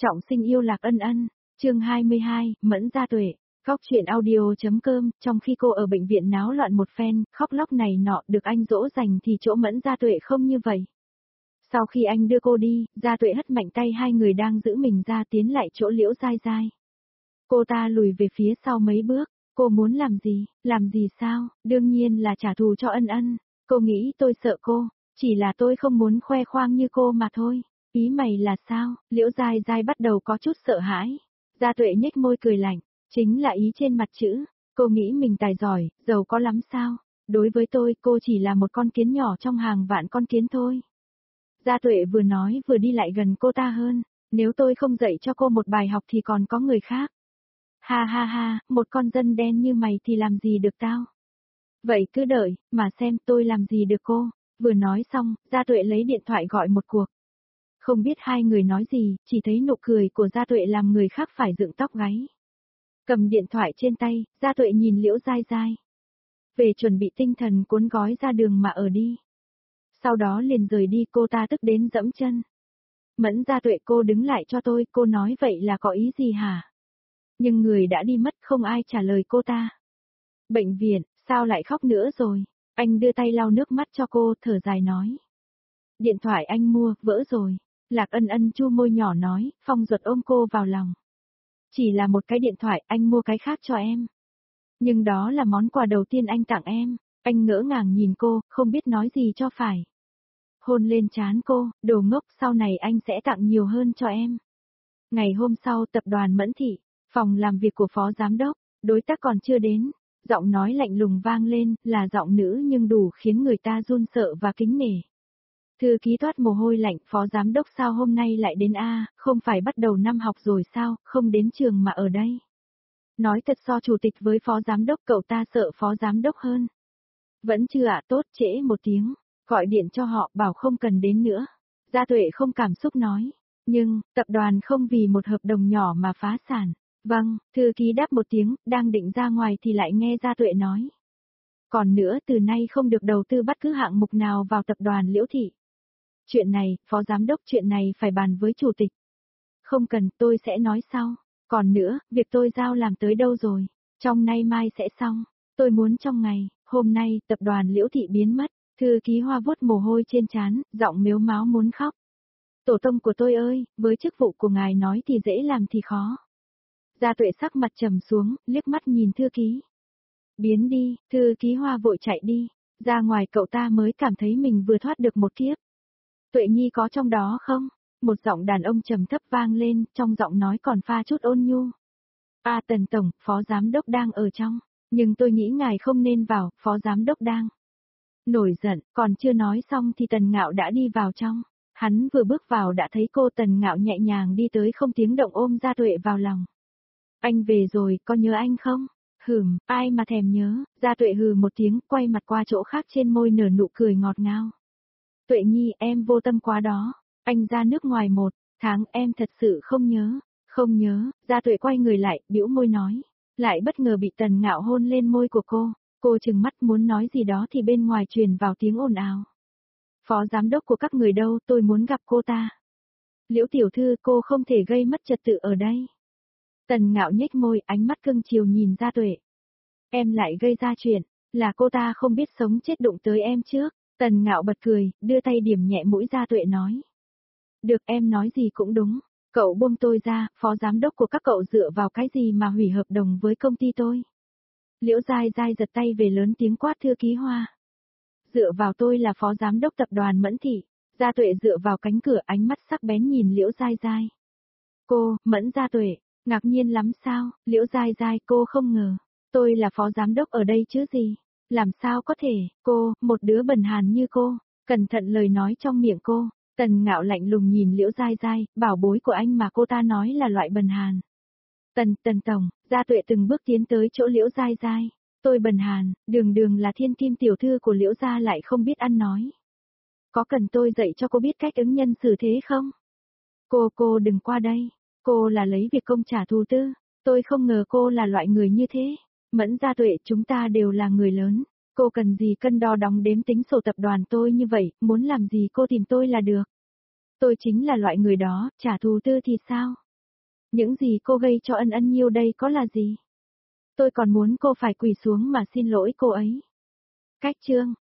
Trọng sinh yêu Lạc Ân Ân, chương 22, Mẫn Gia Tuệ, Góc truyện audio.com, trong khi cô ở bệnh viện náo loạn một phen, khóc lóc này nọ được anh dỗ dành thì chỗ Mẫn Gia Tuệ không như vậy. Sau khi anh đưa cô đi, Gia Tuệ hất mạnh tay hai người đang giữ mình ra tiến lại chỗ Liễu Giai Giai. Cô ta lùi về phía sau mấy bước, cô muốn làm gì sao, đương nhiên là trả thù cho Ân Ân, cô nghĩ tôi sợ cô, chỉ là tôi không muốn khoe khoang như cô mà thôi. Ý mày là sao? Liễu Giai Giai bắt đầu có chút sợ hãi. Gia Tuệ nhếch môi cười lạnh, chính là ý trên mặt chữ. Cô nghĩ mình tài giỏi, giàu có lắm sao? Đối với tôi, cô chỉ là một con kiến nhỏ trong hàng vạn con kiến thôi. Gia Tuệ vừa nói vừa đi lại gần cô ta hơn. Nếu tôi không dạy cho cô một bài học thì còn có người khác. Ha ha ha, một con dân đen như mày thì làm gì được tao? Vậy cứ đợi, mà xem tôi làm gì được cô. Vừa nói xong, Gia Tuệ lấy điện thoại gọi một cuộc. Không biết hai người nói gì, chỉ thấy nụ cười của Gia Tuệ làm người khác phải dựng tóc gáy. Cầm điện thoại trên tay, Gia Tuệ nhìn Liễu Giai Giai. Về chuẩn bị tinh thần cuốn gói ra đường mà ở đi. Sau đó liền rời đi, cô ta tức đến dẫm chân. Mẫn Gia Tuệ, cô đứng lại cho tôi, cô nói vậy là có ý gì hả? Nhưng người đã đi mất, không ai trả lời cô ta. Bệnh viện, sao lại khóc nữa rồi? Anh đưa tay lau nước mắt cho cô, thở dài nói. Điện thoại anh mua, vỡ rồi. Lạc Ân Ân chu môi nhỏ nói, Phong Duật ôm cô vào lòng. Chỉ là một cái điện thoại, anh mua cái khác cho em. Nhưng đó là món quà đầu tiên anh tặng em. Anh ngỡ ngàng nhìn cô, không biết nói gì cho phải. Hôn lên trán cô, đồ ngốc, sau này anh sẽ tặng nhiều hơn cho em. Ngày hôm sau, tập đoàn Mẫn Thị, phòng làm việc của phó giám đốc, đối tác còn chưa đến. Giọng nói lạnh lùng vang lên, là giọng nữ nhưng đủ khiến người ta run sợ và kính nể. Thư ký toát mồ hôi lạnh, phó giám đốc sao hôm nay lại đến a, không phải bắt đầu năm học rồi sao, không đến trường mà ở đây. Nói thật, so chủ tịch với phó giám đốc cậu ta sợ phó giám đốc hơn. Vẫn chưa ạ, tốt, trễ một tiếng, gọi điện cho họ bảo không cần đến nữa. Gia Tuệ không cảm xúc nói, nhưng, tập đoàn không vì một hợp đồng nhỏ mà phá sản. Vâng, thư ký đáp một tiếng, đang định ra ngoài thì lại nghe Gia Tuệ nói. Còn nữa, từ nay không được đầu tư bất cứ hạng mục nào vào tập đoàn Liễu Thị. Chuyện này, phó giám đốc, chuyện này phải bàn với chủ tịch. Không cần, tôi sẽ nói sau. Còn nữa, việc tôi giao làm tới đâu rồi? Trong nay mai sẽ xong. Tôi muốn trong ngày, hôm nay, tập đoàn Liễu Thị biến mất. Thư ký Hoa vuốt mồ hôi trên trán, giọng mếu máo muốn khóc. Tổ tông của tôi ơi, với chức vụ của ngài nói thì dễ làm thì khó. Gia Tuệ sắc mặt trầm xuống, liếc mắt nhìn thư ký. Biến đi, thư ký Hoa vội chạy đi. Ra ngoài cậu ta mới cảm thấy mình vừa thoát được một kiếp. Tuệ Nhi có trong đó không? Một giọng đàn ông trầm thấp vang lên, trong giọng nói còn pha chút ôn nhu. Tần Tổng, phó giám đốc đang ở trong, nhưng tôi nghĩ ngài không nên vào, phó giám đốc đang. Nổi giận, còn chưa nói xong thì Tần Ngạo đã đi vào trong. Hắn vừa bước vào đã thấy cô. Tần Ngạo nhẹ nhàng đi tới không tiếng động ôm Gia Tuệ vào lòng. Anh về rồi, có nhớ anh không? Ai mà thèm nhớ. Gia Tuệ hừ một tiếng, quay mặt qua chỗ khác, trên môi nở nụ cười ngọt ngào. Tuệ Nhi, em vô tâm quá đó. Anh ra nước ngoài 1 tháng, em thật sự không nhớ. Không nhớ. Gia Tuệ quay người lại, bĩu môi nói. Lại bất ngờ bị Tần Ngạo hôn lên môi của cô. Cô trừng mắt muốn nói gì đó thì bên ngoài truyền vào tiếng ồn ào. Phó giám đốc của các người đâu, tôi muốn gặp cô ta. Liễu tiểu thư, cô không thể gây mất trật tự ở đây. Tần Ngạo nhếch môi, ánh mắt cưng chiều nhìn Gia Tuệ. Em lại gây ra chuyện, là cô ta không biết sống chết đụng tới em trước. Tần Ngạo bật cười, đưa tay điểm nhẹ mũi Gia Tuệ nói. Được, em nói gì cũng đúng. Cậu buông tôi ra, phó giám đốc của các cậu dựa vào cái gì mà hủy hợp đồng với công ty tôi? Liễu Giai Giai giật tay về, lớn tiếng quát thư ký Hoa. Dựa vào tôi là phó giám đốc tập đoàn Mẫn Thị. Gia Tuệ dựa vào cánh cửa, ánh mắt sắc bén nhìn Liễu Giai Giai. Cô, Mẫn Gia Tuệ, ngạc nhiên lắm sao? Liễu Giai Giai, cô không ngờ. Tôi là phó giám đốc ở đây chứ gì? Làm sao có thể, cô, một đứa bần hàn như cô, cẩn thận lời nói trong miệng cô. Tần Ngạo lạnh lùng nhìn Liễu Giai Giai, bảo bối của anh mà cô ta nói là loại bần hàn. Tần Tổng, Gia Tuệ từng bước tiến tới chỗ Liễu Giai Giai. Tôi bần hàn, đường là thiên kim tiểu thư của Liễu Gia lại không biết ăn nói. Có cần tôi dạy cho cô biết cách ứng nhân xử thế không? Cô đừng qua đây. Cô là lấy việc công trả thù tư. Tôi không ngờ cô là loại người như thế. Mẫn Gia Tuệ, chúng ta đều là người lớn. Cô cần gì cân đo đong đếm tính sổ tập đoàn tôi như vậy, muốn làm gì cô tìm tôi là được. Tôi chính là loại người đó, trả thù tư thì sao? Những gì cô gây cho Ân Ân Nhiêu đây có là gì? Tôi còn muốn cô phải quỳ xuống mà xin lỗi cô ấy. Cách chương